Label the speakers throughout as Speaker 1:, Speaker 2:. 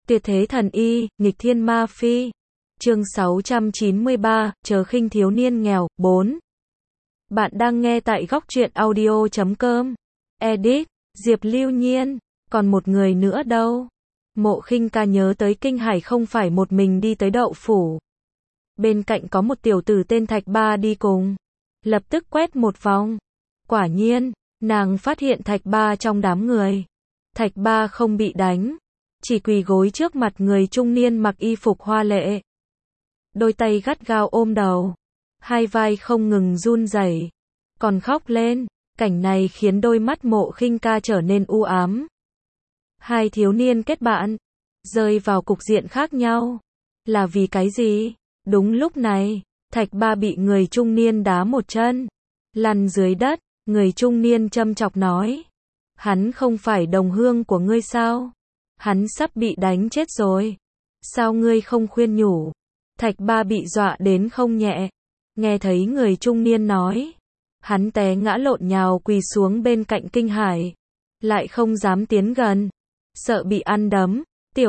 Speaker 1: Tuyệt thế thần y, nghịch thiên ma phi. Chương 693, chớ khinh thiếu niên nghèo, 4. Bạn đang nghe tại góc truyện audio.com. Edit, Diệp Lưu Nhiên. Còn một người nữa đâu? Mộ Khinh Ca nhớ tới Kinh Hải không phải một mình đi tới đậu phủ. Bên cạnh có một tiểu tử tên Thạch Ba đi cùng. Lập tức quét một vòng. Quả nhiên, nàng phát hiện Thạch Ba trong đám người. Thạch Ba không bị đánh, chỉ quỳ gối trước mặt người trung niên mặc y phục hoa lệ. Đôi tay gắt gao ôm đầu, hai vai không ngừng run rẩy, còn khóc lên. Cảnh này khiến đôi mắt Mộ Khinh Ca trở nên u ám. Hai thiếu niên kết bạn, rơi vào cục diện khác nhau. Là vì cái gì? Đúng lúc này, Thạch Ba bị người trung niên đá một chân, lăn dưới đất. Người trung niên châm chọc nói, hắn không phải đồng hương của ngươi sao? Hắn sắp bị đánh chết rồi. Sao ngươi không khuyên nhủ? Thạch Ba bị dọa đến không nhẹ. Nghe thấy người trung niên nói, hắn té ngã lộn nhào quỳ xuống bên cạnh Kinh Hải. Lại không dám tiến gần, sợ bị ăn đấm.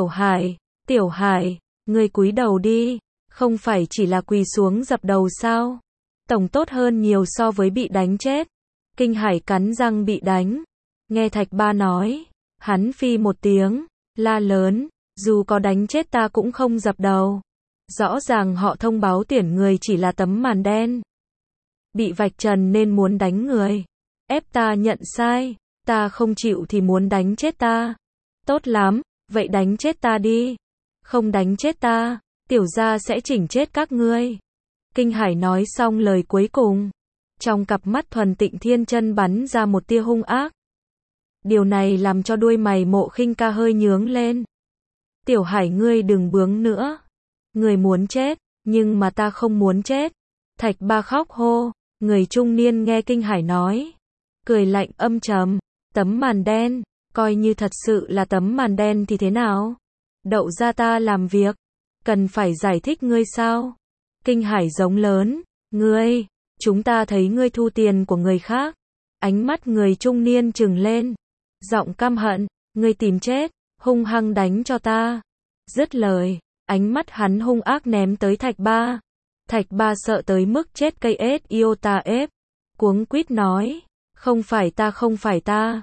Speaker 1: Tiểu Hải, ngươi cúi đầu đi. Không phải chỉ là quỳ xuống dập đầu sao? Tổng tốt hơn nhiều so với bị đánh chết. Kinh Hải cắn răng bị đánh. Nghe Thạch Ba nói, hắn phi một tiếng, la lớn, dù có đánh chết ta cũng không dập đầu. Rõ ràng họ thông báo tuyển người chỉ là tấm màn đen. Bị vạch trần nên muốn đánh người. Ép ta nhận sai, ta không chịu thì muốn đánh chết ta. Tốt lắm, vậy đánh chết ta đi. Không đánh chết ta, tiểu gia sẽ chỉnh chết các ngươi. Kinh Hải nói xong lời cuối cùng, trong cặp mắt thuần tịnh thiên chân bắn ra một tia hung ác. Điều này làm cho đuôi mày Mộ Khinh Ca hơi nhướng lên. Tiểu Hải ngươi đừng bướng nữa. Người muốn chết, nhưng mà ta không muốn chết. Thạch Ba khóc hô. Người trung niên nghe Kinh Hải nói, cười lạnh âm trầm. Tấm màn đen, coi như thật sự là tấm màn đen thì thế nào? Đậu ra ta làm việc, cần phải giải thích ngươi sao? Kinh Hải giống lớn, ngươi, chúng ta thấy ngươi thu tiền của người khác. Ánh mắt người trung niên trừng lên, giọng căm hận, ngươi tìm chết, hung hăng đánh cho ta. Dứt lời, ánh mắt hắn hung ác ném tới Thạch Ba. Thạch Ba sợ tới mức chết cây ết iota ép, cuống quýt nói, không phải ta,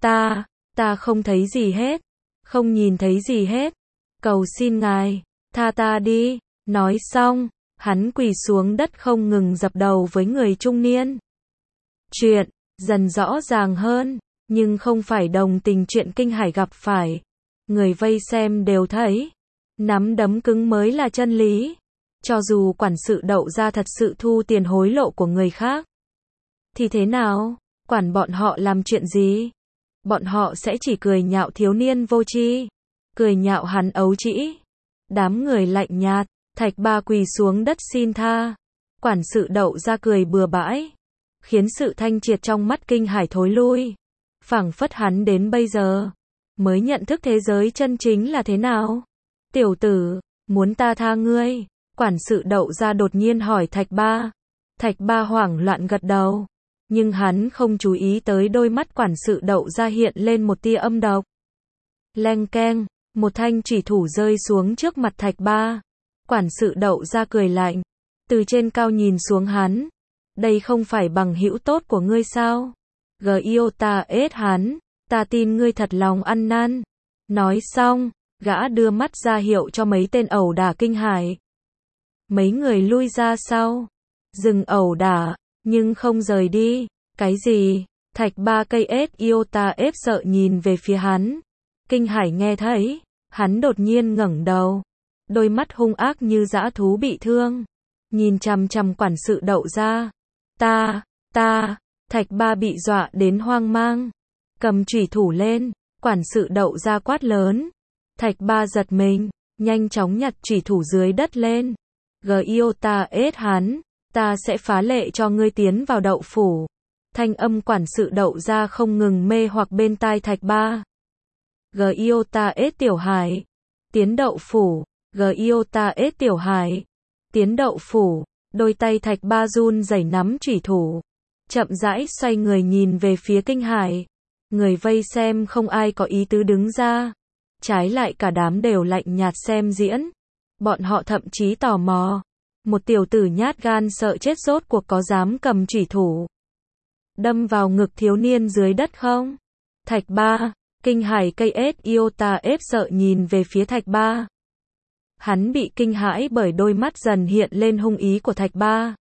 Speaker 1: ta không thấy gì hết, không nhìn thấy gì hết, cầu xin ngài, tha ta đi. Nói xong, hắn quỳ xuống đất không ngừng dập đầu với người trung niên. Chuyện dần rõ ràng hơn, nhưng không phải đồng tình chuyện Kinh Hải gặp phải. Người vây xem đều thấy, nắm đấm cứng mới là chân lý. Cho dù quản sự Đậu ra thật sự thu tiền hối lộ của người khác, thì thế nào? Quản bọn họ làm chuyện gì? Bọn họ sẽ chỉ cười nhạo thiếu niên vô tri, cười nhạo hắn ấu trĩ. Đám người lạnh nhạt. Thạch Ba quỳ xuống đất xin tha. Quản sự Đậu ra cười bừa bãi, khiến sự thanh triệt trong mắt Kinh Hải thối lui. Phảng phất hắn đến bây giờ mới nhận thức thế giới chân chính là thế nào. Tiểu tử, muốn ta tha ngươi? Quản sự Đậu ra đột nhiên hỏi Thạch Ba. Thạch Ba hoảng loạn gật đầu, nhưng hắn không chú ý tới đôi mắt quản sự Đậu ra hiện lên một tia âm độc. Leng keng, một thanh chủy thủ rơi xuống trước mặt Thạch Ba. Quản sự Đậu ra cười lạnh, từ trên cao nhìn xuống hắn. Đây không phải bằng hữu tốt của ngươi sao? Giota ết hắn, ta tin ngươi thật lòng ăn năn. Nói xong, gã đưa mắt ra hiệu cho mấy tên ẩu đả Kinh Hải. Mấy người lui ra sau, dừng ẩu đả, nhưng không rời đi. Cái gì? Thạch Ba cây ết iota ép sợ nhìn về phía hắn. Kinh Hải nghe thấy, hắn đột nhiên ngẩng đầu. Đôi mắt hung ác như dã thú bị thương, nhìn chằm chằm quản sự Đậu ra. Thạch Ba bị dọa đến hoang mang, cầm chủy thủ lên. Quản sự Đậu ra quát lớn. Thạch Ba giật mình, nhanh chóng nhặt chủy thủ dưới đất lên. Giota ết hắn, ta sẽ phá lệ cho ngươi tiến vào đậu phủ. Thanh âm quản sự Đậu ra không ngừng mê hoặc bên tai Thạch Ba. Giota ết Tiểu Hải, tiến đậu phủ. Giota ết Tiểu Hải, tiến đậu phủ. Đôi tay Thạch Ba run rẩy nắm chủy thủ, chậm rãi xoay người nhìn về phía Kinh Hải. Người vây xem không ai có ý tứ đứng ra. Trái lại cả đám đều lạnh nhạt xem diễn. Bọn họ thậm chí tò mò. Một tiểu tử nhát gan sợ chết rốt cuộc có dám cầm chủy thủ đâm vào ngực thiếu niên dưới đất không? Thạch Ba, kinh hãi KS Iota ép sợ nhìn về phía Thạch Ba. Hắn bị kinh hãi bởi đôi mắt dần hiện lên hung ý của Thạch Ba.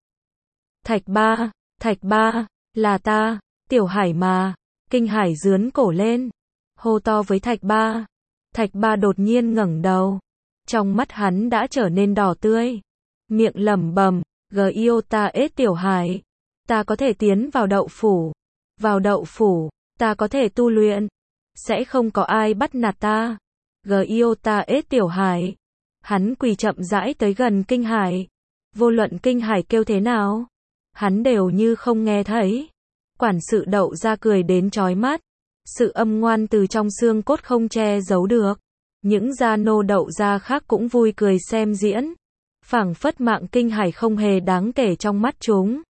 Speaker 1: Thạch Ba, là ta, Tiểu Hải mà. Kinh Hải giướn cổ lên, hô to với Thạch Ba. Thạch Ba đột nhiên ngẩng đầu, trong mắt hắn đã trở nên đỏ tươi, miệng lẩm bẩm, Giota S Tiểu Hải, ta có thể tiến vào đậu phủ. Vào đậu phủ, ta có thể tu luyện, sẽ không có ai bắt nạt ta. Giota S Tiểu Hải. Hắn quỳ chậm rãi tới gần Kinh Hải. Vô luận Kinh Hải kêu thế nào, hắn đều như không nghe thấy. Quản sự Đậu ra cười đến chói mắt. Sự âm ngoan từ trong xương cốt không che giấu được. Những gia nô Đậu ra khác cũng vui cười xem diễn. Phảng phất mạng Kinh Hải không hề đáng kể trong mắt chúng.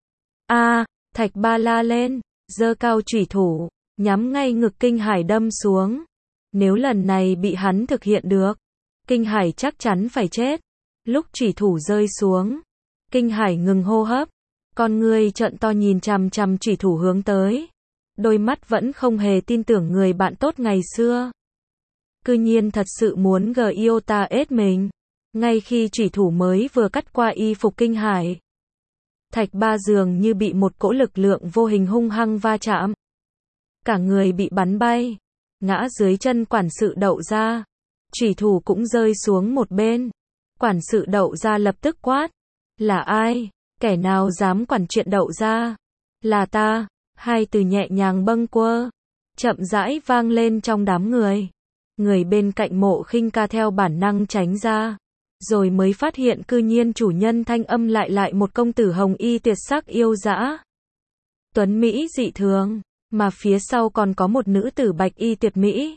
Speaker 1: Thạch Ba la lên, giơ cao chủy thủ, nhắm ngay ngực Kinh Hải đâm xuống. Nếu lần này bị hắn thực hiện được, Kinh Hải chắc chắn phải chết. Lúc chủy thủ rơi xuống, Kinh Hải ngừng hô hấp, con ngươi trợn to nhìn chằm chằm chủy thủ hướng tới. Đôi mắt vẫn không hề tin tưởng người bạn tốt ngày xưa. Cư nhiên thật sự muốn Giota S mình. Ngay khi chủy thủ mới vừa cắt qua y phục Kinh Hải, Thạch Ba dường như bị một cỗ lực lượng vô hình hung hăng va chạm. Cả người bị bắn bay, ngã dưới chân quản sự Đậu ra. Chủy thủ cũng rơi xuống một bên. Quản sự Đậu ra lập tức quát. Là ai? Kẻ nào dám quản chuyện Đậu ra? Là ta. Hai từ nhẹ nhàng bâng quơ, chậm rãi vang lên trong đám người. Người bên cạnh Mộ Khinh Ca theo bản năng tránh ra. Rồi mới phát hiện cư nhiên chủ nhân thanh âm lại một công tử hồng y tuyệt sắc yêu dã, tuấn mỹ dị thường, mà phía sau còn có một nữ tử bạch y tuyệt mỹ,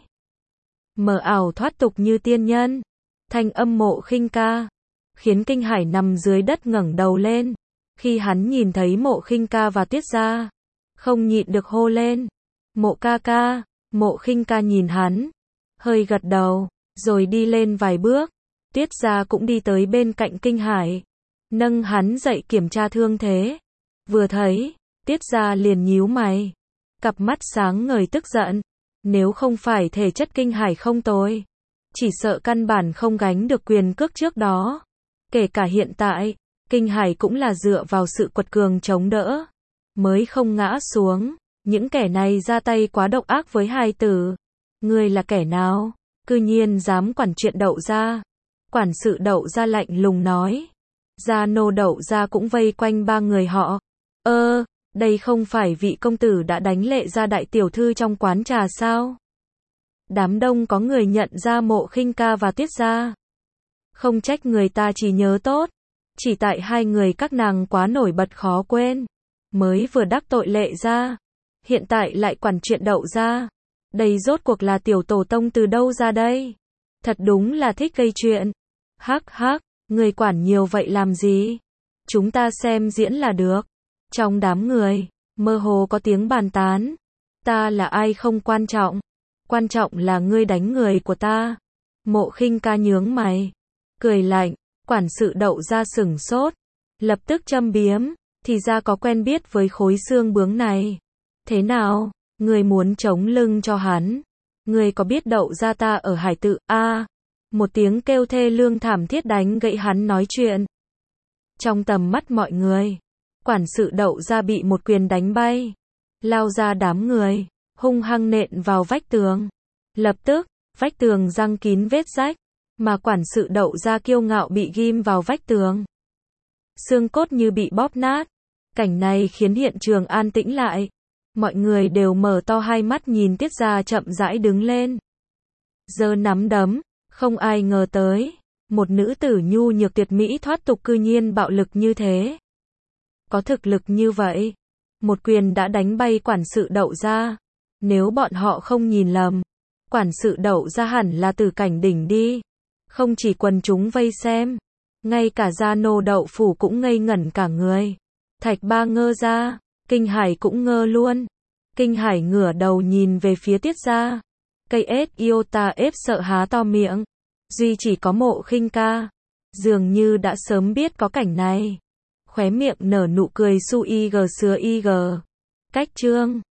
Speaker 1: mờ ảo thoát tục như tiên nhân. Thanh âm Mộ Khinh Ca khiến Kinh Hải nằm dưới đất ngẩng đầu lên. Khi hắn nhìn thấy Mộ Khinh Ca và Tuyết Gia, không nhịn được hô lên, Mộ ca ca. Mộ Khinh Ca nhìn hắn, hơi gật đầu, rồi đi lên vài bước. Tuyết Gia cũng đi tới bên cạnh Kinh Hải, nâng hắn dậy kiểm tra thương thế. Vừa thấy, Tuyết Gia liền nhíu mày, cặp mắt sáng ngời tức giận. Nếu không phải thể chất Kinh Hải không tồi, chỉ sợ căn bản không gánh được quyền cước trước đó. Kể cả hiện tại, Kinh Hải cũng là dựa vào sự quật cường chống đỡ mới không ngã xuống. Những kẻ này ra tay quá độc ác với hài tử. Ngươi là kẻ nào? Cư nhiên dám quản chuyện Đậu ra. Quản sự Đậu ra lạnh lùng nói. Gia nô Đậu ra cũng vây quanh ba người họ. Đây không phải vị công tử đã đánh Lệ Gia đại tiểu thư trong quán trà sao? Đám đông có người nhận ra Mộ Khinh Ca và Tuyết Gia. Không trách người ta chỉ nhớ tốt, chỉ tại hai người các nàng quá nổi bật khó quên. Mới vừa đắc tội Lệ Gia, hiện tại lại quản chuyện Đậu ra. Đây rốt cuộc là tiểu tổ tông từ đâu ra đây? Thật đúng là thích gây chuyện. Hắc hắc, người quản nhiều vậy làm gì? Chúng ta xem diễn là được. Trong đám người, mơ hồ có tiếng bàn tán. Ta là ai không quan trọng. Quan trọng là ngươi đánh người của ta. Mộ Khinh Ca nhướng mày, cười lạnh. Quản sự Đậu ra sửng sốt, lập tức châm biếm. Thì ra có quen biết với khối xương bướng này. Thế nào, ngươi muốn chống lưng cho hắn? Ngươi có biết Đậu ra ta ở Hải Tự một tiếng kêu thê lương thảm thiết đánh gãy hắn nói chuyện. Trong tầm mắt mọi người, quản sự Đậu ra bị một quyền đánh bay, lao ra đám người, hung hăng nện vào vách tường. Lập tức, vách tường răng kín vết rách, mà quản sự Đậu ra kiêu ngạo bị ghim vào vách tường. Xương cốt như bị bóp nát. Cảnh này khiến hiện trường an tĩnh lại. Mọi người đều mở to hai mắt nhìn Tuyết Gia chậm rãi đứng lên, giơ nắm đấm. Không ai ngờ tới, một nữ tử nhu nhược tuyệt mỹ thoát tục cư nhiên bạo lực như thế. Có thực lực như vậy, một quyền đã đánh bay quản sự Đậu ra. Nếu bọn họ không nhìn lầm, quản sự Đậu ra hẳn là tử cảnh đỉnh đi. Không chỉ quần chúng vây xem, ngay cả gia nô Đậu phủ cũng ngây ngẩn cả người. Thạch Ba ngơ ra, Kinh Hải cũng ngơ luôn. Kinh Hải ngửa đầu nhìn về phía Tuyết Gia. Cây ết iota ếp sợ há to miệng. Duy chỉ có Mộ Khinh ca. Dường như đã sớm biết có cảnh này. Khóe miệng nở nụ cười su ig sứa ig. Cách chương